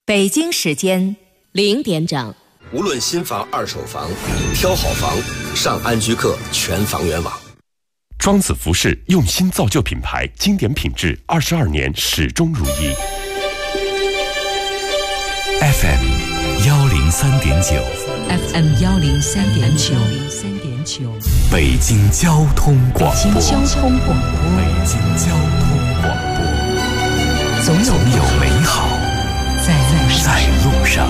北京时间0点整。 无论新房、二手房，挑好房，上安居客全房源网。 庄子服饰用心造就品牌，经典品质，22年始终如一。 FM 103.9 FM 103.9 北京交通广播。 北京交通广播。 北京交通广播。总有美好在路上。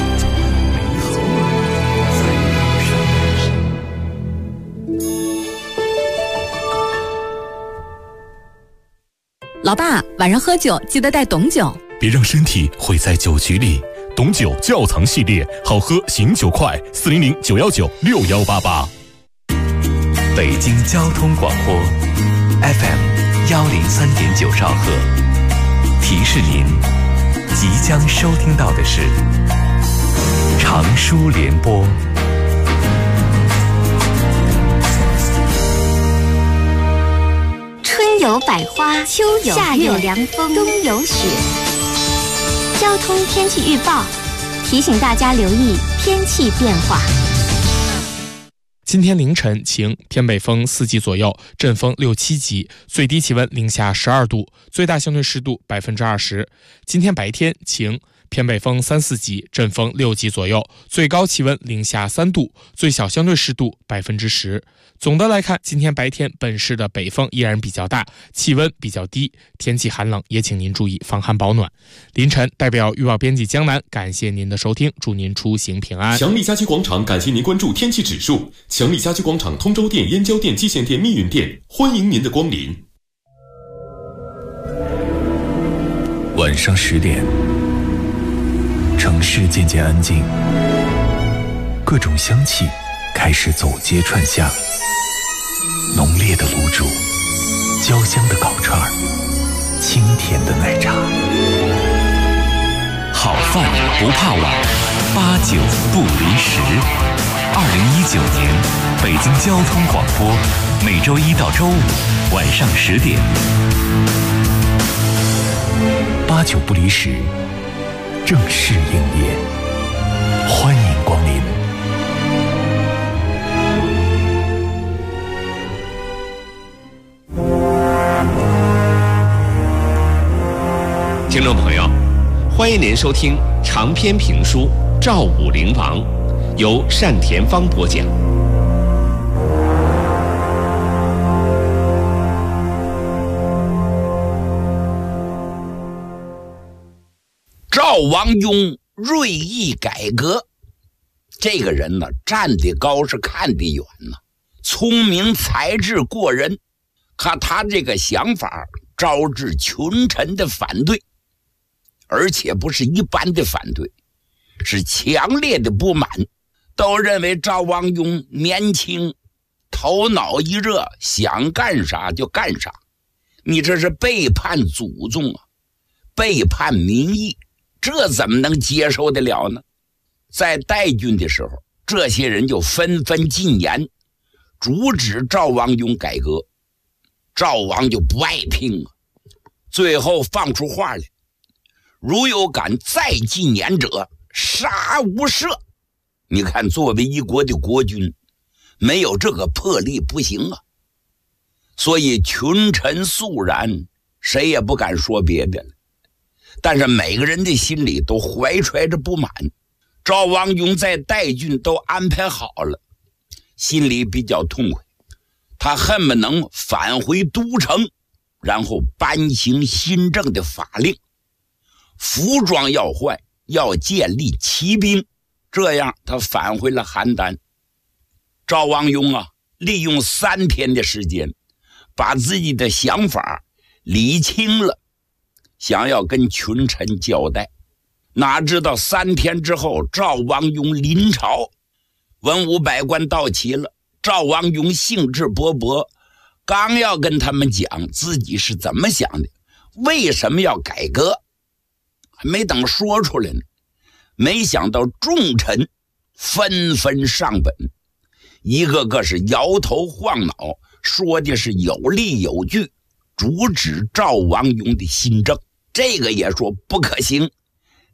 老爸，晚上喝酒记得带董酒， 别让身体毁在酒局里。董酒窖藏系列，好喝醒酒快，400-919-6188。北京交通广播 FM 103.9兆赫，提示您即将收听到的是长舒联播。 春有百花，秋有夏有凉风，冬有雪。交通天气预报提醒大家留意天气变化。 今天凌晨晴，偏北风4级左右，阵风6、7级，最低气温零下12度，最大相对湿度20%。今天白天晴，偏北风3、4级，阵风6级左右，最高气温零下3度，最小相对湿度10%。总的来看，今天白天本市的北风依然比较大，气温比较低，天气寒冷，也请您注意防寒保暖。凌晨代表预报编辑江南，感谢您的收听，祝您出行平安。 强力家居广场感谢您关注天气指数。强力家居广场通州店、燕郊店、蓟县店、密云店，欢迎您的光临。 晚上10点，城市渐渐安静，各种香气开始走街串巷，浓烈的卤煮，焦香的烤串，清甜的奶茶。好饭不怕晚，8、9不离10。2019年，北京交通广播，每周1到周5晚上10点，8、9不离10，正式营业，欢迎光临。 听众朋友，欢迎您收听长篇评书《赵武灵王》，由单田芳播讲。 赵王雍锐意改革，这个人呢，站得高是看得远呢，聪明才智过人。看他这个想法，招致群臣的反对，而且不是一般的反对，是强烈的不满，都认为赵王雍年轻，头脑一热，想干啥就干啥。你这是背叛祖宗啊，背叛民意，这怎么能接受得了呢？在代郡的时候，这些人就纷纷进言，阻止赵王雍改革。赵王就不爱听啊，最后放出话来，如有敢再进言者，杀无赦。你看，作为一国的国君，没有这个魄力不行啊。所以群臣肃然，谁也不敢说别的了。但是每个人的心里都怀揣着不满。赵王雍在代郡都安排好了，心里比较痛快，他恨不能返回都城，然后颁行新政的法令，服装要换，要建立骑兵，这样他返回了邯郸。赵王雍啊，利用3天的时间，把自己的想法理清了，想要跟群臣交代。哪知道3天之后，赵王雍临朝，文武百官到齐了，赵王雍兴致勃勃，刚要跟他们讲自己是怎么想的，为什么要改革，还没等说出来呢，没想到众臣纷纷上本，一个个是摇头晃脑，说的是有理有据，阻止赵王雍的新政。这个也说不可行，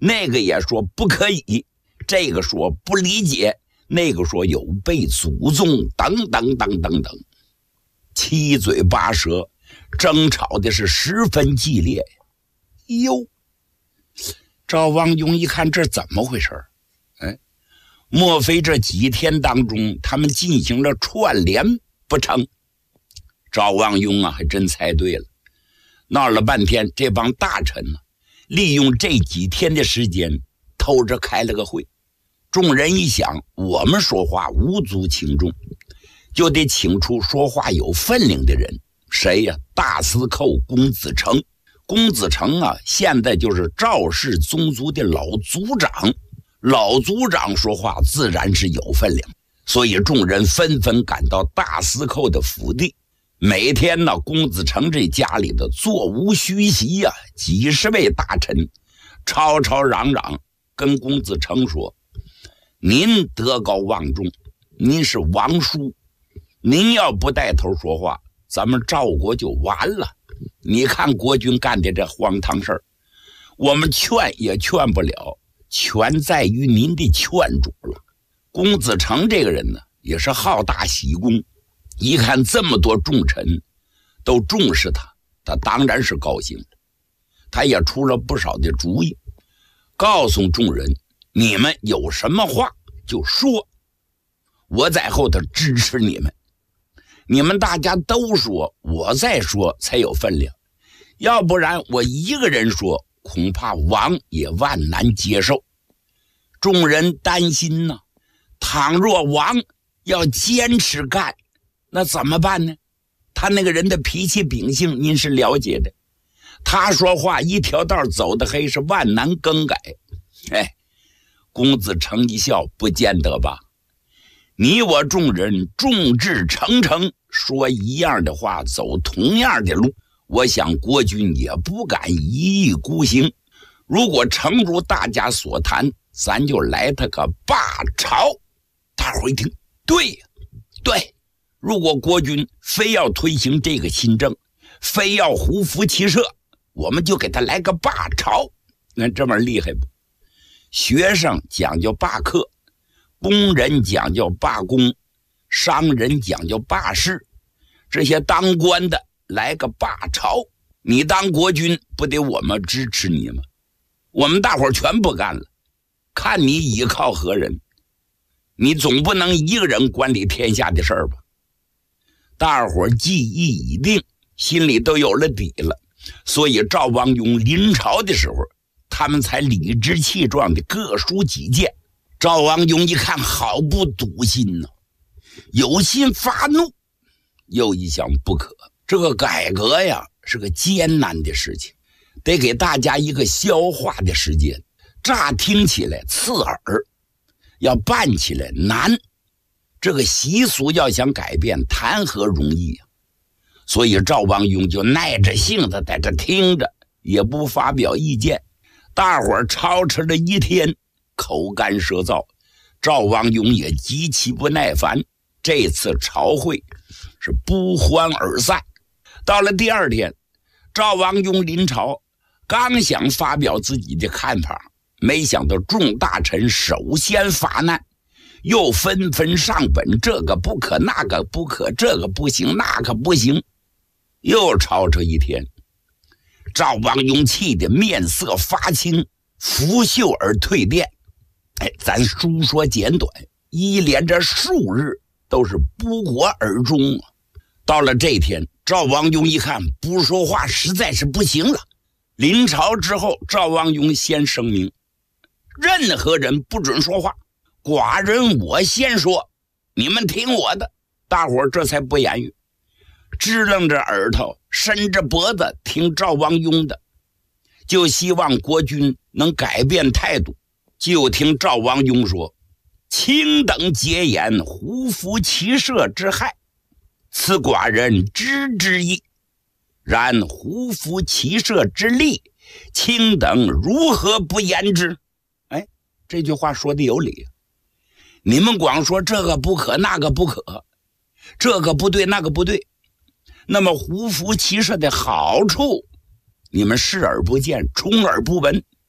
那个也说不可以，这个说不理解，那个说有悖祖宗，等等等等等，七嘴八舌，争吵的是十分激烈。哟，赵王雍一看这怎么回事？莫非这几天当中他们进行了串联不成？赵王雍还真猜对了。闹了半天，这帮大臣利用这几天的时间偷着开了个会。众人一想，我们说话无足轻重，就得请出说话有分量的人。谁呀？大司寇公子成。公子成现在就是赵氏宗族的老族长，老族长说话自然是有分量，所以众人纷纷赶到大司寇的府邸。每天公子成这家里的座无虚席几十位大臣吵吵嚷嚷，跟公子成说：您德高望重，您是王叔，您要不带头说话，咱们赵国就完了。你看国君干的这荒唐事儿，我们劝也劝不了，全在于您的劝主了。公子成这个人也是好大喜功，一看这么多重臣都重视他，他当然是高兴了。他也出了不少的主意，告诉众人：你们有什么话就说，我在后头支持你们。你们大家都说，我再说才有分量，要不然我一个人说，恐怕王也万难接受。众人担心倘若王要坚持干，那怎么办呢？他那个人的脾气秉性您是了解的，他说话一条道走得黑，是万难更改。公子成一笑：不见得吧，你我众人众志成城，说一样的话，走同样的路，我想国君也不敢一意孤行。如果诚如大家所谈，咱就来他个罢朝。大伙一听，对，如果国君非要推行这个新政，非要胡服骑射，我们就给他来个罢朝。那这么厉害不？学生讲究罢课，工人讲究罢工，商人讲究罢市，这些当官的来个罢朝。你当国君不得我们支持你吗？我们大伙全不干了，看你倚靠何人？你总不能一个人管理天下的事儿吧？大伙计议已定，心里都有了底了，所以赵王雍临朝的时候，他们才理直气壮的各抒己见。赵王雍一看，好不笃信有心发怒，又一想不可，这个改革是个艰难的事情，得给大家一个消化的时间。乍听起来刺耳，要办起来难，这个习俗要想改变，谈何容易所以赵王雍就耐着性子在这听着，也不发表意见。大伙儿吵吵了一天，口干舌燥，赵王雍也极其不耐烦。这次朝会是不欢而散。到了第二天，赵王雍临朝，刚想发表自己的看法，没想到众大臣首先发难，又纷纷上本，这个不可，那个不可，这个不行，那个不行，又吵吵一天。赵王雍气得面色发青，拂袖而退殿。咱书说简短，一连着数日都是不果而终到了这天，赵王雍一看不说话实在是不行了。临朝之后，赵王雍先声明，任何人不准说话，寡人我先说，你们听我的。大伙儿这才不言语，支棱着耳朵，伸着脖子听赵王雍的，就希望国君能改变态度。就听赵王雍说：卿等结言胡服骑射之害，此寡人知之矣。然胡服骑射之利，卿等如何不言之？这句话说的有理。你们光说这个不可，那个不可，这个不对，那个不对，那么胡服骑射的好处，你们视而不见，充耳不闻，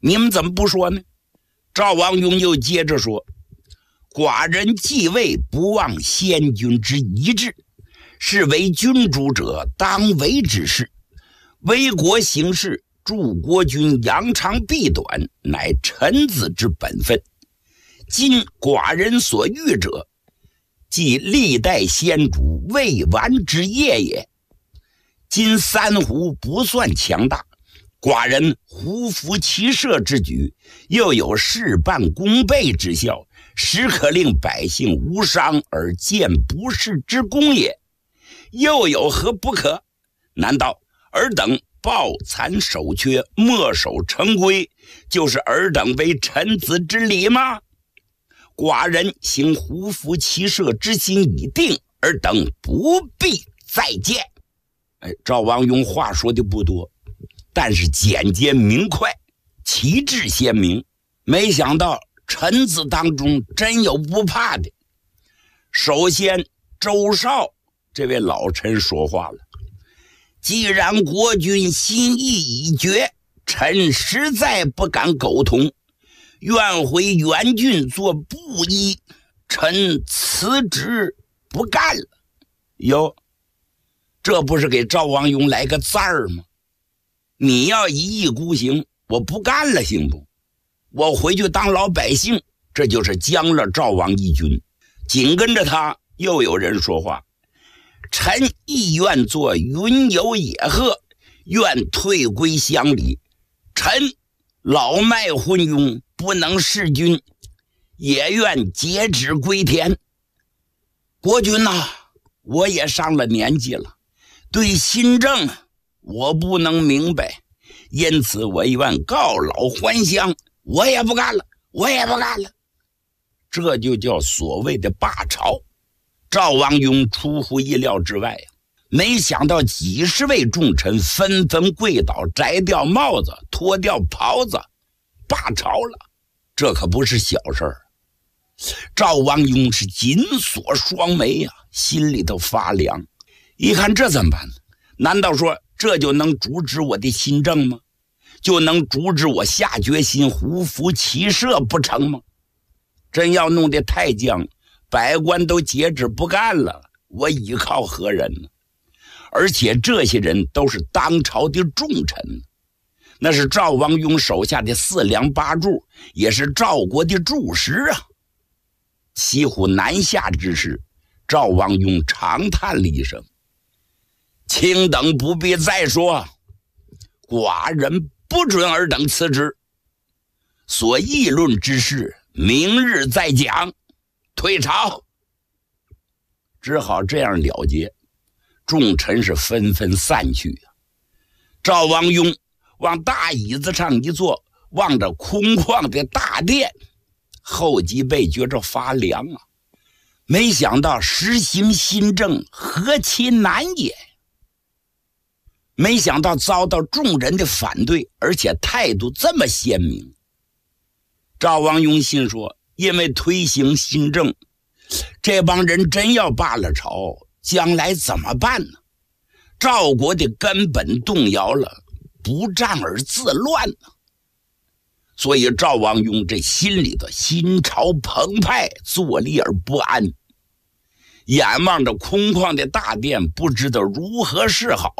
你们怎么不说呢？赵王雍又接着说，寡人继位不忘先君之遗志，是为君主者当为之事，为国行事，助国君扬长避短，乃臣子之本分。今寡人所欲者，即历代先主未完之业也。今三胡不算强大，寡人胡服骑射之举，又有事半功倍之效，实可令百姓无伤而见不世之功也。又有何不可？难道尔等抱残守缺，墨守成规，就是尔等为臣子之礼吗？寡人行胡服骑射之心已定，尔等不必再见。赵王雍话说的不多，但是简洁明快，旗帜鲜明。没想到臣子当中真有不怕的。首先周绍这位老臣说话了，既然国君心意已决，臣实在不敢苟同，愿回原郡做布衣，臣辞职不干了。哟，这不是给赵王雍来个赞儿吗？你要一意孤行，我不干了行不？我回去当老百姓，这就是将了赵王一军。紧跟着他又有人说话，臣亦愿做云游野鹤，愿退归乡里。臣老迈昏庸，不能弑君，也愿截止归田。国君呐，我也上了年纪了，对新政我不能明白，因此我愿告老还乡。我也不干了，我也不干了。这就叫所谓的罢朝。赵王雍出乎意料之外呀，没想到几十位重臣纷纷跪倒，摘掉帽子，脱掉袍子，罢朝了。这可不是小事儿。赵王雍是紧锁双眉呀，心里头发凉。一看这怎么办呢？难道说这就能阻止我的新政吗？就能阻止我下决心胡服骑射不成吗？真要弄得太僵，百官都截止不干了，我依靠何人呢？而且这些人都是当朝的重臣，那是赵王雍手下的四梁八柱，也是赵国的柱石啊。骑虎难下之时，赵王雍长叹了一声，卿等不必再说，寡人不准尔等辞职，所议论之事明日再讲，退朝。只好这样了结，众臣是纷纷散去啊。赵王雍往大椅子上一坐，望着空旷的大殿，后脊背觉着发凉啊。没想到实行新政何其难也，没想到遭到众人的反对，而且态度这么鲜明。赵王雍心说，因为推行新政，这帮人真要罢了朝，将来怎么办呢？赵国的根本动摇了，不战而自乱呢。所以赵王雍这心里的心潮澎湃，坐立而不安，眼望着空旷的大殿，不知道如何是好。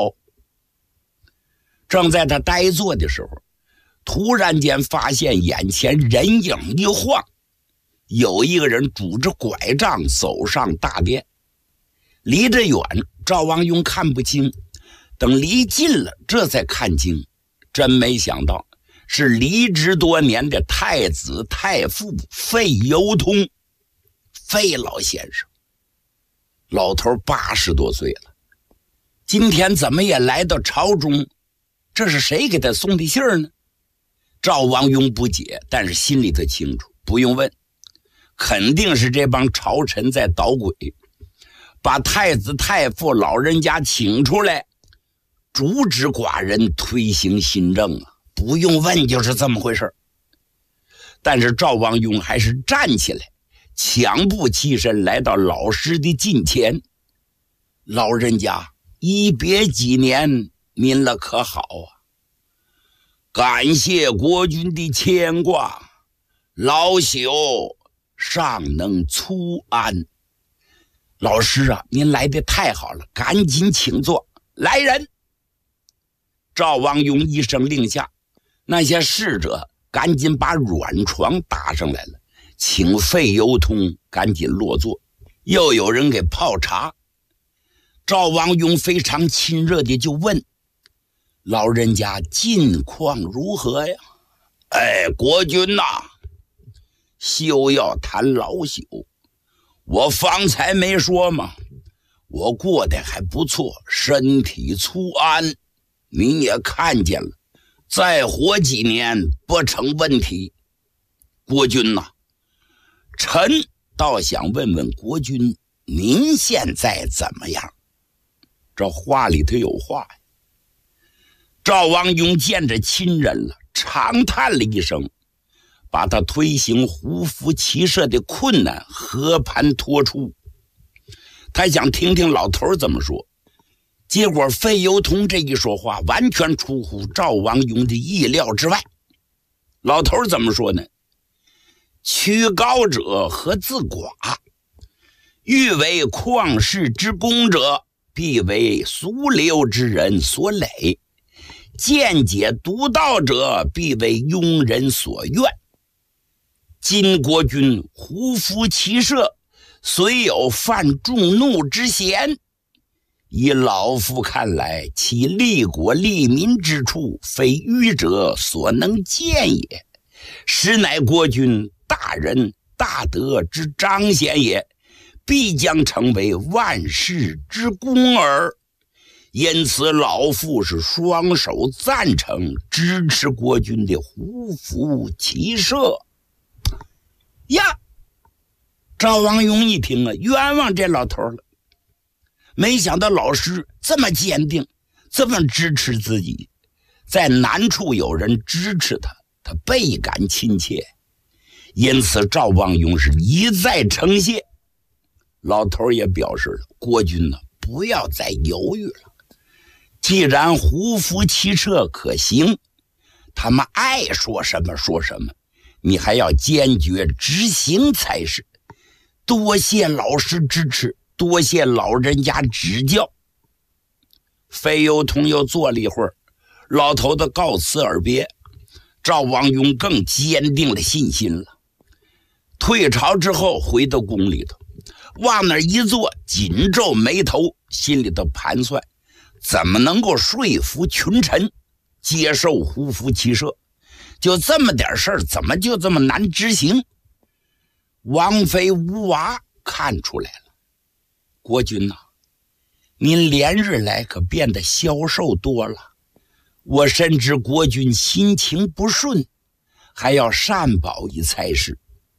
正在他呆坐的时候，突然间发现眼前人影一晃，有一个人拄着拐杖走上大殿。离得远，赵王雍看不清，等离近了，这才看清，真没想到是离职多年的太子太傅费由通，费老先生。老头80多岁了，今天怎么也来到朝中？这是谁给他送的信儿呢？赵王雍不解，但是心里头清楚，不用问，肯定是这帮朝臣在捣鬼，把太子太傅老人家请出来，阻止寡人推行新政啊！不用问，就是这么回事。但是赵王雍还是站起来，抢步起身，来到老师的近前。老人家，一别几年，您了可好啊？ 感谢国君的牵挂，老朽尚能出安。老师啊，您来的太好了，赶紧请坐。来人！赵王庸一声令下，那些侍者赶紧把软床搭上来了，请费尤通赶紧落座。又有人给泡茶。赵王庸非常亲热的就问：老人家近况如何呀？国君呐，休要谈老朽，我方才没说吗？我过得还不错，身体粗安，你也看见了，再活几年不成问题。国君呐，臣倒想问问国君，您现在怎么样？这话里头有话呀。赵王庸见着亲人了，长叹了一声，把他推行胡服骑射的困难和盘托出。他想听听老头怎么说，结果费尤通这一说话完全出乎赵王庸的意料之外。老头怎么说呢？屈高者何自寡，欲为旷世之功者，必为俗流之人所累，见解独到者，必为庸人所愿。今国君胡服骑射，虽有犯众怒之嫌，以老夫看来，其利国利民之处，非愚者所能见也，实乃国君大仁大德之彰显也，必将成为万世之功耳。因此老夫是双手赞成支持国君的胡服骑射。呀，赵王庸一听啊，冤枉这老头了。没想到老师这么坚定，这么支持自己，在难处有人支持他，他倍感亲切。因此赵王庸是一再称谢。老头也表示了，国君呢，不要再犹豫了，既然胡服骑射可行，他们爱说什么说什么，你还要坚决执行才是。多谢老师支持，多谢老人家指教。费尤通又坐了一会儿，老头子告辞而别，赵王庸更坚定了信心了。退朝之后回到宫里头，往那儿一坐，紧皱眉头，心里头盘算怎么能够说服群臣接受胡服骑射。就这么点事儿，怎么就这么难执行？王妃吴娃看出来了，国君呐，您连日来可变得消瘦多了，我深知国君心情不顺，还要善保一才是。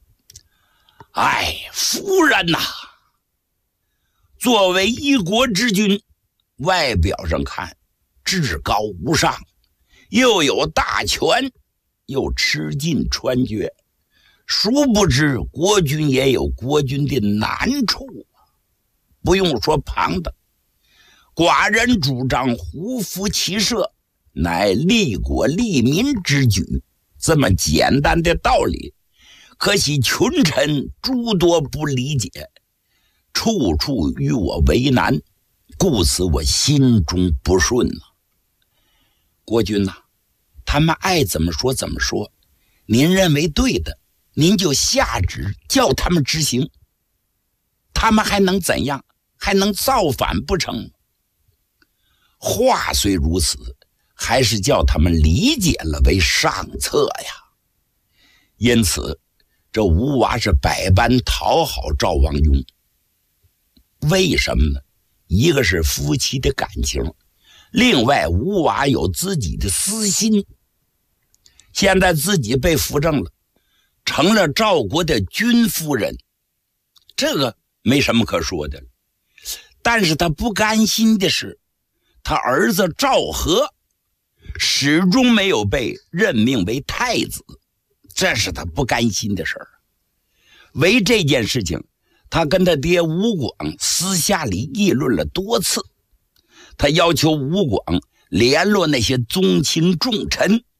夫人呐，作为一国之君，外表上看至高无上，又有大权，又吃尽穿绝，殊不知国君也有国君的难处。不用说旁的，寡人主张胡服骑射，乃利国利民之举，这么简单的道理，可惜群臣诸多不理解，处处与我为难，故此我心中不顺呐。国君呐，他们爱怎么说怎么说，您认为对的，您就下旨叫他们执行，他们还能怎样？还能造反不成？话虽如此，还是叫他们理解了为上策呀。因此这吴娃是百般讨好赵王庸。为什么呢？一个是夫妻的感情，另外吴娃有自己的私心。现在自己被扶正了，成了赵国的君夫人，这个没什么可说的。但是他不甘心的是，他儿子赵和始终没有被任命为太子，这是他不甘心的事儿。为这件事情，他跟他爹吴广私下里议论了多次。他要求吴广联络那些宗亲重臣，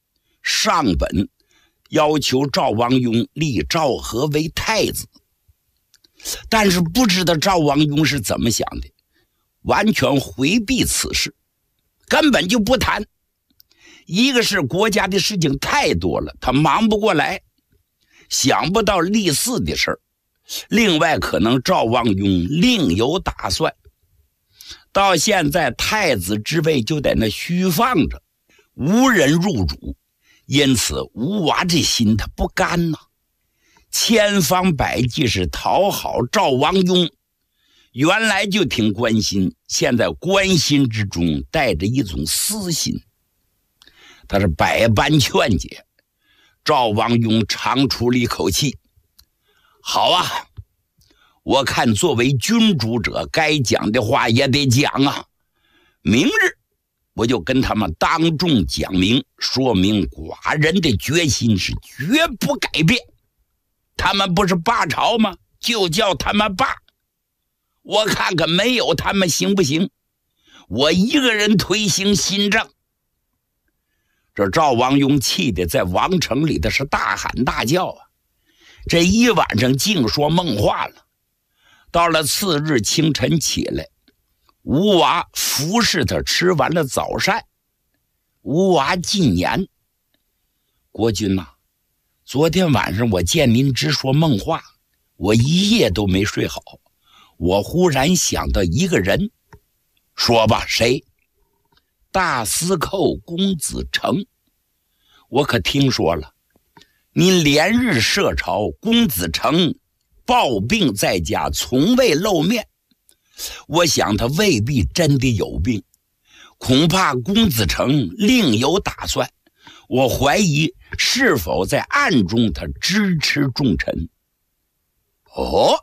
上本要求赵王雍立赵和为太子，但是不知道赵王雍是怎么想的，完全回避此事，根本就不谈。一个是国家的事情太多了，他忙不过来，想不到立嗣的事儿；另外可能赵王雍另有打算，到现在太子之位就在那虚放着，无人入主，因此吴娃这心他不甘呐，千方百计是讨好赵王雍。原来就挺关心，现在关心之中带着一种私心，他是百般劝解。赵王雍长出了一口气，好啊，我看作为君主者该讲的话也得讲啊，明日我就跟他们当众讲明，说明寡人的决心是绝不改变。他们不是罢朝吗？就叫他们罢，我看看没有他们行不行？我一个人推行新政。这赵王雍气的在王城里的是大喊大叫啊！这一晚上净说梦话了。到了次日清晨起来，吴娃服侍他吃完了早膳。吴娃进言：国君呐，昨天晚上我见您直说梦话，我一夜都没睡好。我忽然想到一个人。说吧，谁？大司寇公子成。我可听说了，您连日涉朝，公子成抱病在家，从未露面。我想他未必真的有病，恐怕公子成另有打算。我怀疑是否在暗中他支持重臣。哦，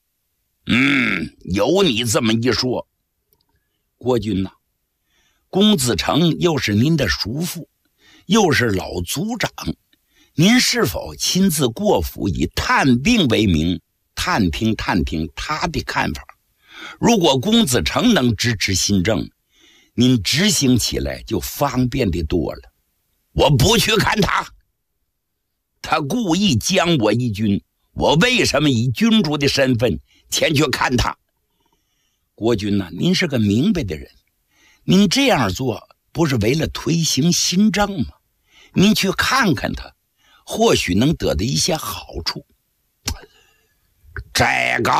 有你这么一说。国君呐，公子成又是您的叔父，又是老族长，您是否亲自过府以探病为名，探听他的看法？如果公子成能支持新政，您执行起来就方便的多了。我不去看他，他故意将我一军，我为什么以君主的身份前去看他？国君呐，您是个明白的人，您这样做不是为了推行新政吗？您去看看他，或许能得到一些好处。这个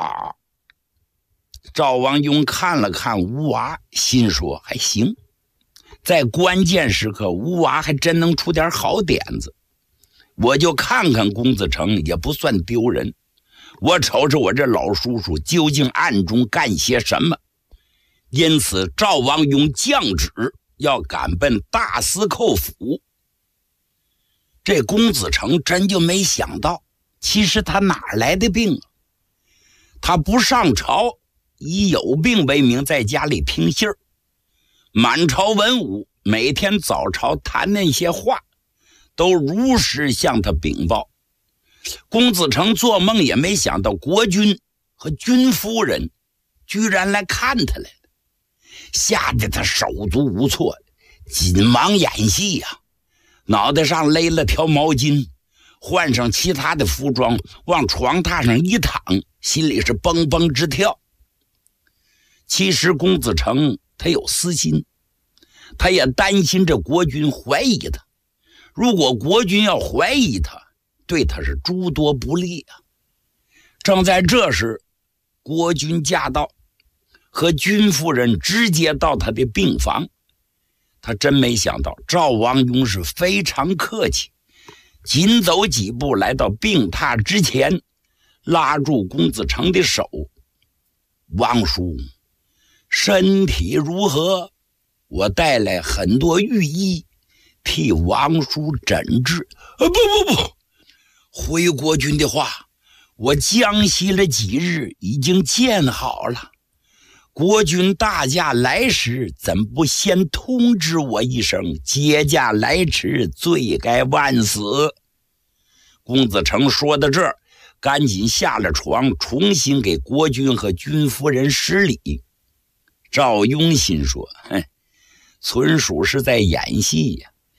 赵王雍看了看吴娃，心说还行，在关键时刻吴娃还真能出点好点子，我就看看公子成也不算丢人。我瞅瞅我这老叔叔究竟暗中干些什么。因此赵王雍降旨要赶奔大司寇府。这公子成真就没想到，其实他哪来的病啊？他不上朝，以有病为名在家里听信儿，满朝文武每天早朝谈那些话都如实向他禀报。公子成做梦也没想到国君和君夫人居然来看他来了，吓得他手足无措，紧忙演戏呀，脑袋上勒了条毛巾，换上其他的服装，往床榻上一躺，心里是蹦蹦直跳。其实公子成他有私心，他也担心这国君怀疑他，如果国君要怀疑他，对他是诸多不利啊。正在这时，国君驾到，和君夫人直接到他的病房。他真没想到赵王雍是非常客气，紧走几步来到病榻之前，拉住公子成的手：王叔，身体如何？我带来很多御医替王叔诊治。不，回国君的话，我将息了几日，已经见好了。国君大驾来时，怎不先通知我一声？接驾来迟，罪该万死。公子成说到这儿，赶紧下了床，重新给国君和君夫人施礼。赵雍心说：村属是在演戏呀，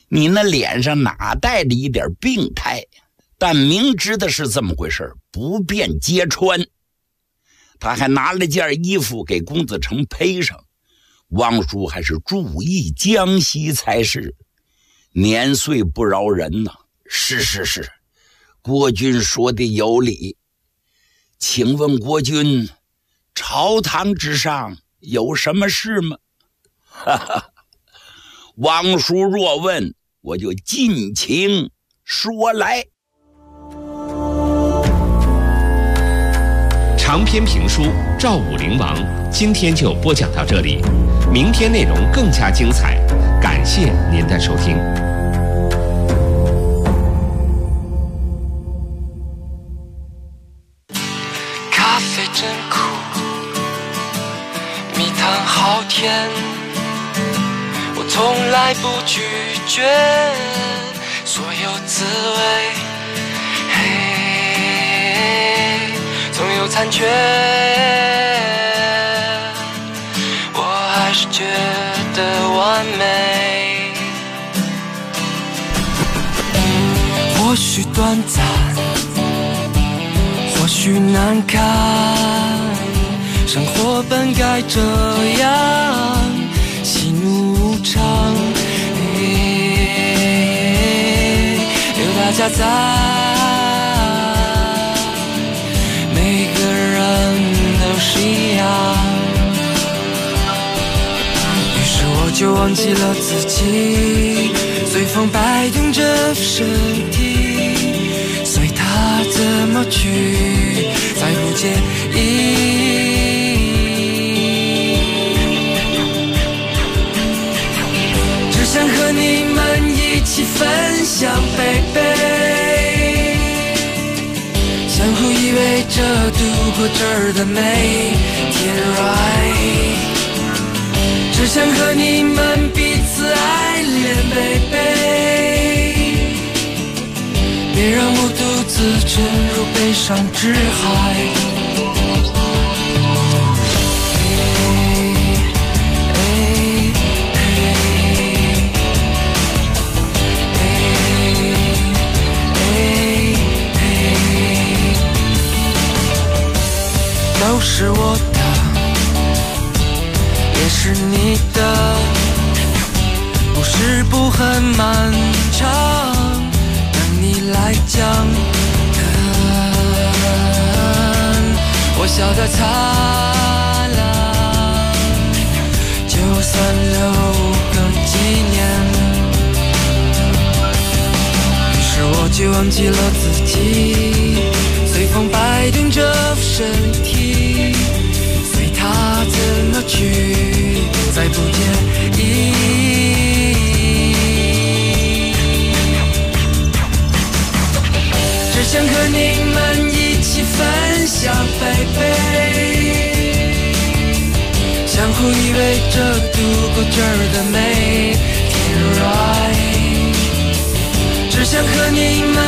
你那脸上哪带着一点病态？但明知的是这么回事，不便揭穿。他还拿了件衣服给公子成披上。王叔还是注意江西才是，年岁不饶人呐。是，国君说的有理。请问国君，朝堂之上有什么事吗？哈哈，王叔若问，我就尽情说来。 长篇评书《赵武灵王》今天就播讲到这里，明天内容更加精彩，感谢您的收听。 咖啡真苦，蜜糖好甜，我从来不拒绝所有滋味，总有残缺，我还是觉得完美。或许短暂，或许难堪，生活本该这样，喜怒无常，有大家在，每个人都是一样。于是我就忘记了自己，随风摆动着身体，随它怎么去，再不介意。只想和你们一起分享baby，相互依偎着度过这儿的每天 right， 只想和你们彼此爱恋 baby， 别让我独自沉入悲伤之海。都是我的，也是你的，故事不很漫长，等你来讲。我笑得灿烂，就算留个纪念。于是我就忘记了自己，随风摆动着身体，随它怎么去，再不介意。只想和你们一起分享baby，相互依偎着度过这儿的每天 right， 只想和你们